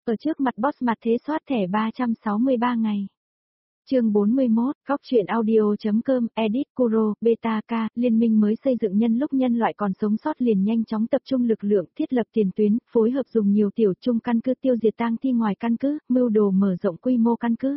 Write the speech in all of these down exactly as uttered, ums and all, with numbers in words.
Ở trước mặt boss mặt thế soát thẻ ba trăm sáu mươi ba ngày. Chương bốn mươi mốt, góc truyện audio.com, edit Kuro, Beta K, liên minh mới xây dựng nhân lúc nhân loại còn sống sót liền nhanh chóng tập trung lực lượng, thiết lập tiền tuyến, phối hợp dùng nhiều tiểu trung căn cứ tiêu diệt tang thi ngoài căn cứ, mưu đồ mở rộng quy mô căn cứ.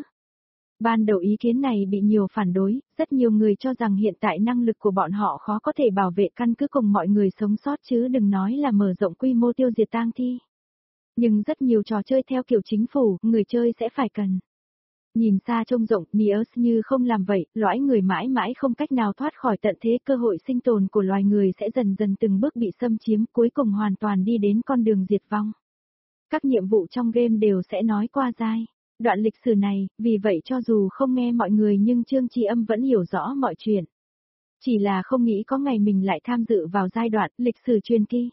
Ban đầu ý kiến này bị nhiều phản đối, rất nhiều người cho rằng hiện tại năng lực của bọn họ khó có thể bảo vệ căn cứ cùng mọi người sống sót chứ đừng nói là mở rộng quy mô tiêu diệt tang thi. Nhưng rất nhiều trò chơi theo kiểu chính phủ, người chơi sẽ phải cần. Nhìn xa trông rộng, Niers như không làm vậy, lõi người mãi mãi không cách nào thoát khỏi tận thế, cơ hội sinh tồn của loài người sẽ dần dần từng bước bị xâm chiếm, cuối cùng hoàn toàn đi đến con đường diệt vong. Các nhiệm vụ trong game đều sẽ nói qua giai đoạn lịch sử này, vì vậy cho dù không nghe mọi người nhưng Trương Tri Âm vẫn hiểu rõ mọi chuyện. Chỉ là không nghĩ có ngày mình lại tham dự vào giai đoạn lịch sử truyền kỳ.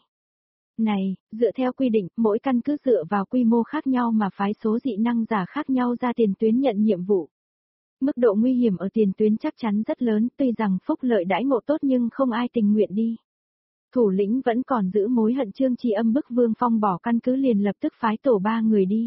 Này, dựa theo quy định, mỗi căn cứ dựa vào quy mô khác nhau mà phái số dị năng giả khác nhau ra tiền tuyến nhận nhiệm vụ. Mức độ nguy hiểm ở tiền tuyến chắc chắn rất lớn, tuy rằng phúc lợi đãi ngộ tốt nhưng không ai tình nguyện đi. Thủ lĩnh vẫn còn giữ mối hận, Trương Tri Âm bức Vương Phong bỏ căn cứ liền lập tức phái tổ ba người đi.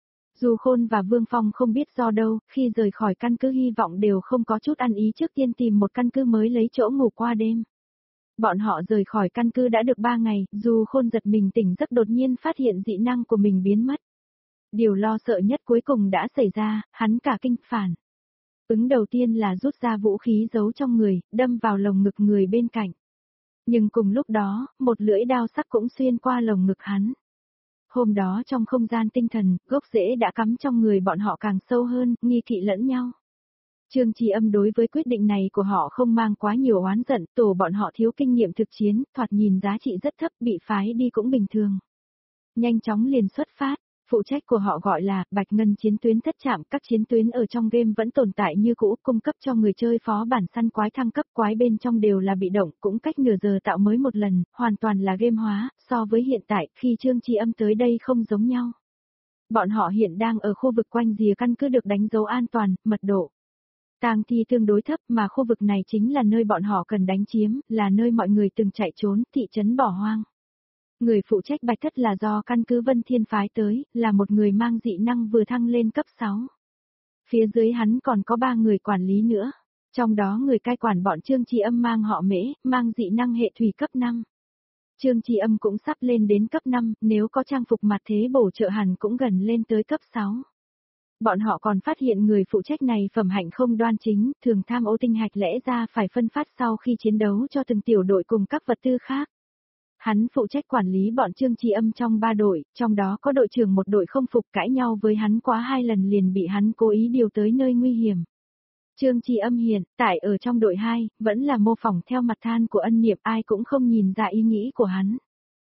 Dù Khôn và Vương Phong không biết do đâu, khi rời khỏi căn cứ hy vọng đều không có chút ăn ý, trước tiên tìm một căn cứ mới lấy chỗ ngủ qua đêm. Bọn họ rời khỏi căn cứ đã được ba ngày, dù Khôn giật mình tỉnh giấc đột nhiên phát hiện dị năng của mình biến mất. Điều lo sợ nhất cuối cùng đã xảy ra, hắn cả kinh phản. Ứng đầu tiên là rút ra vũ khí giấu trong người, đâm vào lồng ngực người bên cạnh. Nhưng cùng lúc đó, một lưỡi đao sắc cũng xuyên qua lồng ngực hắn. Hôm đó trong không gian tinh thần, gốc rễ đã cắm trong người bọn họ càng sâu hơn, nghi kỵ lẫn nhau. Trương Tri Âm đối với quyết định này của họ không mang quá nhiều oán giận, tổ bọn họ thiếu kinh nghiệm thực chiến, thoạt nhìn giá trị rất thấp, bị phái đi cũng bình thường. Nhanh chóng liền xuất phát, phụ trách của họ gọi là Bạch Ngân chiến tuyến thất trạm, các chiến tuyến ở trong game vẫn tồn tại như cũ, cung cấp cho người chơi phó bản săn quái thăng cấp, quái bên trong đều là bị động, cũng cách nửa giờ tạo mới một lần, hoàn toàn là game hóa, so với hiện tại, khi Trương Tri Âm tới đây không giống nhau. Bọn họ hiện đang ở khu vực quanh rìa căn cứ được đánh dấu an toàn, mật độ tang thi tương đối thấp, mà khu vực này chính là nơi bọn họ cần đánh chiếm, là nơi mọi người từng chạy trốn, thị trấn bỏ hoang. Người phụ trách Bạch Thất là do căn cứ Vân Thiên phái tới, là một người mang dị năng vừa thăng lên cấp sáu. Phía dưới hắn còn có ba người quản lý nữa, trong đó người cai quản bọn Trương Tri Âm mang họ Mễ, mang dị năng hệ thủy cấp năm. Trương Tri Âm cũng sắp lên đến cấp năm, nếu có trang phục mặt thế bổ trợ hẳn cũng gần lên tới cấp sáu. Bọn họ còn phát hiện người phụ trách này phẩm hạnh không đoan chính, thường tham ô tinh hạch, lẽ ra phải phân phát sau khi chiến đấu cho từng tiểu đội cùng các vật tư khác. Hắn phụ trách quản lý bọn Trương Tri Âm trong ba đội, trong đó có đội trưởng một đội không phục, cãi nhau với hắn quá hai lần liền bị hắn cố ý điều tới nơi nguy hiểm. Trương Tri Âm hiện tại ở trong đội hai, vẫn là mô phỏng theo mặt than của Ân Niệm, ai cũng không nhìn ra ý nghĩ của hắn.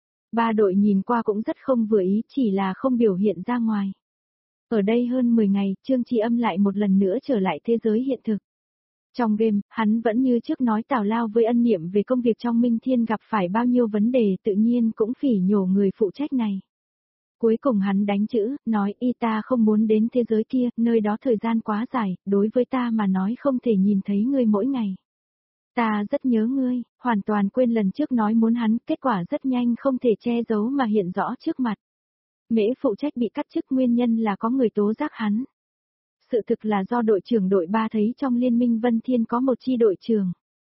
Ba đội nhìn qua cũng rất không vừa ý, chỉ là không biểu hiện ra ngoài. Ở đây hơn mười ngày, Trương Tri Âm lại một lần nữa trở lại thế giới hiện thực. Trong game, hắn vẫn như trước nói tào lao với Ân Niệm về công việc trong Minh Thiên gặp phải bao nhiêu vấn đề, tự nhiên cũng phỉ nhổ người phụ trách này. Cuối cùng hắn đánh chữ, nói y ta không muốn đến thế giới kia, nơi đó thời gian quá dài, đối với ta mà nói không thể nhìn thấy ngươi mỗi ngày. Ta rất nhớ ngươi, hoàn toàn quên lần trước nói muốn hắn, kết quả rất nhanh không thể che giấu mà hiện rõ trước mặt. Mễ phụ trách bị cắt chức nguyên nhân là có người tố giác hắn. Sự thực là do đội trưởng đội ba thấy trong liên minh Vân Thiên có một chi đội trưởng.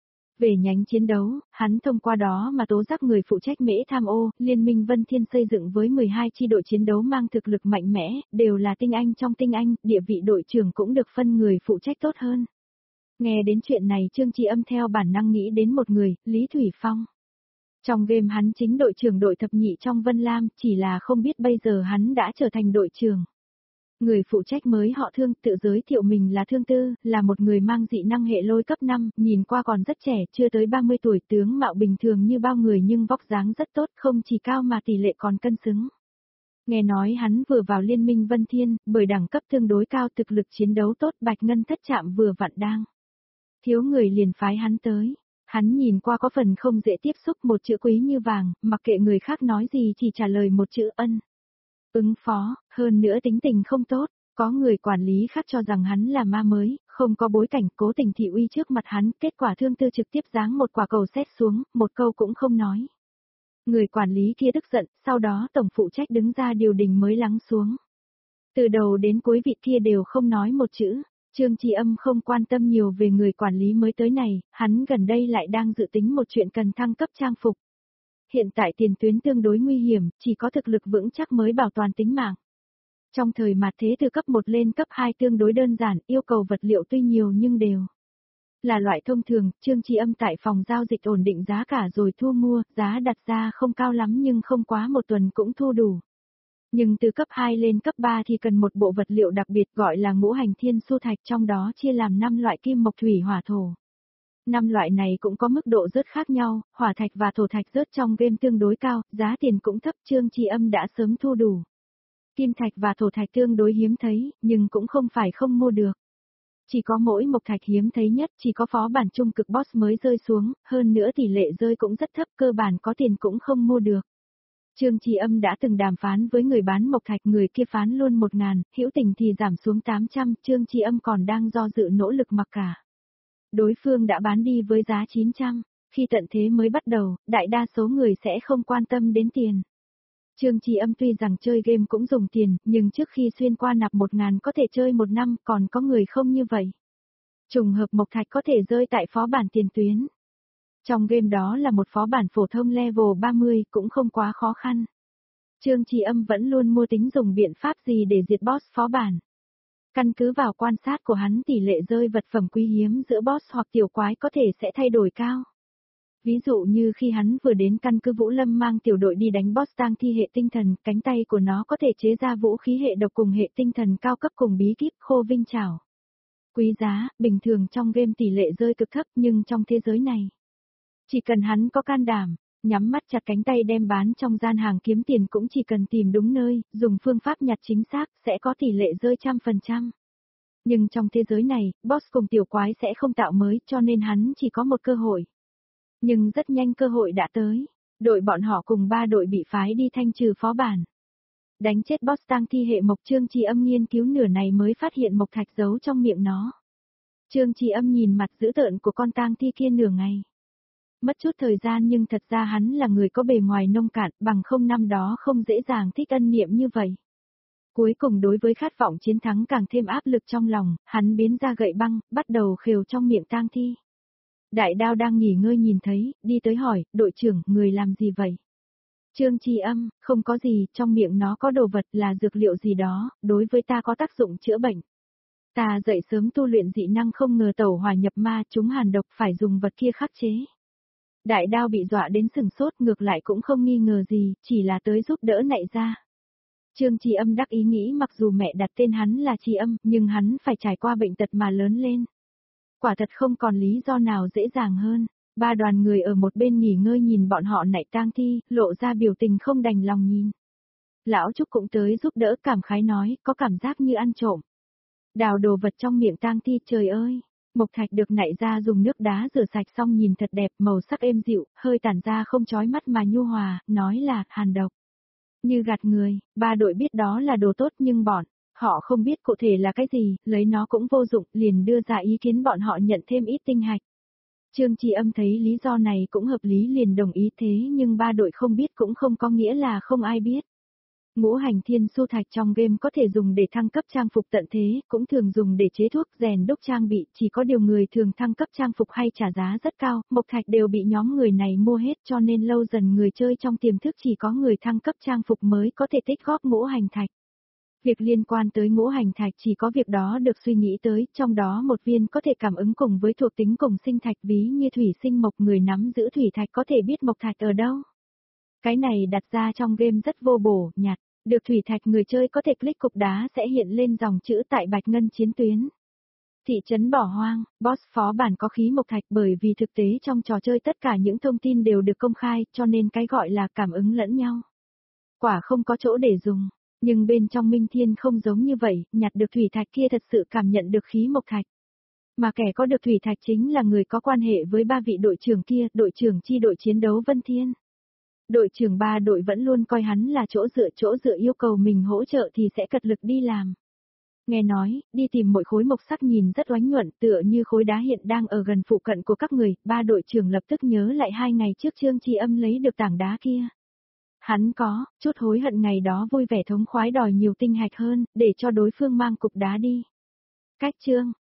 Về nhánh chiến đấu, hắn thông qua đó mà tố giác người phụ trách Mễ tham ô, liên minh Vân Thiên xây dựng với mười hai chi đội chiến đấu mang thực lực mạnh mẽ, đều là tinh anh trong tinh anh, địa vị đội trưởng cũng được phân người phụ trách tốt hơn. Nghe đến chuyện này Trương Tri Âm theo bản năng nghĩ đến một người, Lý Thủy Phong. Trong game hắn chính đội trưởng đội thập nhị trong Vân Lam, chỉ là không biết bây giờ hắn đã trở thành đội trưởng. Người phụ trách mới họ Thương tự giới thiệu mình là Thương Tư, là một người mang dị năng hệ lôi cấp năm, nhìn qua còn rất trẻ, chưa tới ba mươi tuổi, tướng mạo bình thường như bao người nhưng vóc dáng rất tốt, không chỉ cao mà tỷ lệ còn cân xứng. Nghe nói hắn vừa vào liên minh Vân Thiên, bởi đẳng cấp tương đối cao, thực lực chiến đấu tốt, Bạch Ngân thất trạm vừa vặn đang thiếu người liền phái hắn tới. Hắn nhìn qua có phần không dễ tiếp xúc, một chữ quý như vàng, mặc kệ người khác nói gì chỉ trả lời một chữ ân. Ứng phó, hơn nữa tính tình không tốt, có người quản lý khác cho rằng hắn là ma mới, không có bối cảnh, cố tình thị uy trước mặt hắn, kết quả Thương Tư trực tiếp giáng một quả cầu sét xuống, một câu cũng không nói. Người quản lý kia tức giận, sau đó tổng phụ trách đứng ra điều đình mới lắng xuống. Từ đầu đến cuối vị kia đều không nói một chữ. Trương Chi Âm không quan tâm nhiều về người quản lý mới tới này, hắn gần đây lại đang dự tính một chuyện cần thăng cấp trang phục. Hiện tại tiền tuyến tương đối nguy hiểm, chỉ có thực lực vững chắc mới bảo toàn tính mạng. Trong thời mạt thế từ cấp một lên cấp hai tương đối đơn giản, yêu cầu vật liệu tuy nhiều nhưng đều là loại thông thường. Trương Chi Âm tại phòng giao dịch ổn định giá cả rồi thu mua, giá đặt ra không cao lắm nhưng không quá một tuần cũng thu đủ. Nhưng từ cấp hai lên cấp ba thì cần một bộ vật liệu đặc biệt gọi là ngũ hành thiên su thạch, trong đó chia làm năm loại kim mộc thủy hỏa thổ. Năm loại này cũng có mức độ rớt khác nhau, hỏa thạch và thổ thạch rớt trong game tương đối cao, giá tiền cũng thấp. Trương Chi Âm đã sớm thu đủ. Kim thạch và thổ thạch tương đối hiếm thấy, nhưng cũng không phải không mua được. Chỉ có mỗi mộc thạch hiếm thấy nhất, chỉ có phó bản trung cực boss mới rơi xuống, hơn nữa tỷ lệ rơi cũng rất thấp, cơ bản có tiền cũng không mua được. Trương Chi Âm đã từng đàm phán với người bán mộc thạch, người kia phán luôn một ngàn, hữu tình thì giảm xuống tám trăm, Trương Chi Âm còn đang do dự nỗ lực mặc cả. Đối phương đã bán đi với giá chín trăm, khi tận thế mới bắt đầu, đại đa số người sẽ không quan tâm đến tiền. Trương Chi Âm tuy rằng chơi game cũng dùng tiền, nhưng trước khi xuyên qua nạp một ngàn có thể chơi một năm, còn có người không như vậy. Trùng hợp mộc thạch có thể rơi tại phó bản tiền tuyến. Trong game đó là một phó bản phổ thông level ba mươi, cũng không quá khó khăn. Trương Chi Âm vẫn luôn mua tính dùng biện pháp gì để diệt boss phó bản. Căn cứ vào quan sát của hắn, tỷ lệ rơi vật phẩm quý hiếm giữa boss hoặc tiểu quái có thể sẽ thay đổi cao. Ví dụ như khi hắn vừa đến căn cứ Vũ Lâm mang tiểu đội đi đánh boss tang thi hệ tinh thần, cánh tay của nó có thể chế ra vũ khí hệ độc cùng hệ tinh thần cao cấp cùng bí kíp khô vinh trảo. Quý giá, bình thường trong game tỷ lệ rơi cực thấp, nhưng trong thế giới này, chỉ cần hắn có can đảm, nhắm mắt chặt cánh tay đem bán trong gian hàng kiếm tiền, cũng chỉ cần tìm đúng nơi, dùng phương pháp nhặt chính xác, sẽ có tỷ lệ rơi trăm phần trăm. Nhưng trong thế giới này, boss cùng tiểu quái sẽ không tạo mới, cho nên hắn chỉ có một cơ hội. Nhưng rất nhanh cơ hội đã tới. Đội bọn họ cùng ba đội bị phái đi thanh trừ phó bản. Đánh chết boss tang thi hệ mộc. Trương Chi Âm nghiên cứu nửa này mới phát hiện mộc thạch giấu trong miệng nó. Trương Chi Âm nhìn mặt dữ tợn của con tang thi kia nửa ngày. Mất chút thời gian, nhưng thật ra hắn là người có bề ngoài nông cạn, bằng không năm đó không dễ dàng thích ân niệm như vậy. Cuối cùng đối với khát vọng chiến thắng càng thêm áp lực trong lòng, hắn biến ra gậy băng, bắt đầu khều trong miệng tang thi. Đại Đao đang nghỉ ngơi nhìn thấy, đi tới hỏi, đội trưởng, người làm gì vậy? Trương Chi Âm, không có gì, trong miệng nó có đồ vật là dược liệu gì đó, đối với ta có tác dụng chữa bệnh. Ta dậy sớm tu luyện dị năng, không ngờ tẩu hỏa nhập ma, chúng hàn độc, phải dùng vật kia khắc chế. Đại Đao bị dọa đến sừng sốt, ngược lại cũng không nghi ngờ gì, chỉ là tới giúp đỡ nạy ra. Trương Chi Âm đắc ý nghĩ mặc dù mẹ đặt tên hắn là Chi Âm, nhưng hắn phải trải qua bệnh tật mà lớn lên. Quả thật không còn lý do nào dễ dàng hơn. Ba đoàn người ở một bên nghỉ ngơi nhìn bọn họ nạy tang thi, lộ ra biểu tình không đành lòng nhìn. Lão Trúc cũng tới giúp đỡ, cảm khái nói, có cảm giác như ăn trộm. Đào đồ vật trong miệng tang thi, trời ơi. Mộc thạch được nạy ra dùng nước đá rửa sạch xong nhìn thật đẹp, màu sắc êm dịu, hơi tản ra không chói mắt mà nhu hòa, nói là hàn độc. Như gạt người, ba đội biết đó là đồ tốt nhưng bọn họ không biết cụ thể là cái gì, lấy nó cũng vô dụng, liền đưa ra ý kiến bọn họ nhận thêm ít tinh hạch. Trương Chi Âm thấy lý do này cũng hợp lý liền đồng ý, thế nhưng ba đội không biết cũng không có nghĩa là không ai biết. Ngũ hành thiên su thạch trong game có thể dùng để thăng cấp trang phục tận thế, cũng thường dùng để chế thuốc, rèn đúc trang bị, chỉ có điều người thường thăng cấp trang phục hay trả giá rất cao, mộc thạch đều bị nhóm người này mua hết, cho nên lâu dần người chơi trong tiềm thức chỉ có người thăng cấp trang phục mới có thể tích góp ngũ hành thạch. Việc liên quan tới ngũ hành thạch chỉ có việc đó được suy nghĩ tới, trong đó một viên có thể cảm ứng cùng với thuộc tính cùng sinh thạch, ví như thủy sinh mộc, người nắm giữ thủy thạch có thể biết mộc thạch ở đâu. Cái này đặt ra trong game rất vô bổ, nhặt được thủy thạch, người chơi có thể click cục đá sẽ hiện lên dòng chữ tại Bạch Ngân chiến tuyến. Thị trấn bỏ hoang, boss phó bản có khí mộc thạch, bởi vì thực tế trong trò chơi tất cả những thông tin đều được công khai, cho nên cái gọi là cảm ứng lẫn nhau. Quả không có chỗ để dùng. Nhưng bên trong Minh Thiên không giống như vậy, nhặt được thủy thạch kia thật sự cảm nhận được khí mộc thạch. Mà kẻ có được thủy thạch chính là người có quan hệ với ba vị đội trưởng kia, đội trưởng chi đội chiến đấu Vân Thiên. Đội trưởng ba đội vẫn luôn coi hắn là chỗ dựa, chỗ dựa yêu cầu mình hỗ trợ thì sẽ cật lực đi làm. Nghe nói, đi tìm mỗi khối mộc sắc nhìn rất oánh nhuận, tựa như khối đá hiện đang ở gần phụ cận của các người, ba đội trưởng lập tức nhớ lại hai ngày trước Trương Chi Âm lấy được tảng đá kia. Hắn có, chút hối hận ngày đó vui vẻ thống khoái đòi nhiều tinh hạch hơn, để cho đối phương mang cục đá đi. Cách chương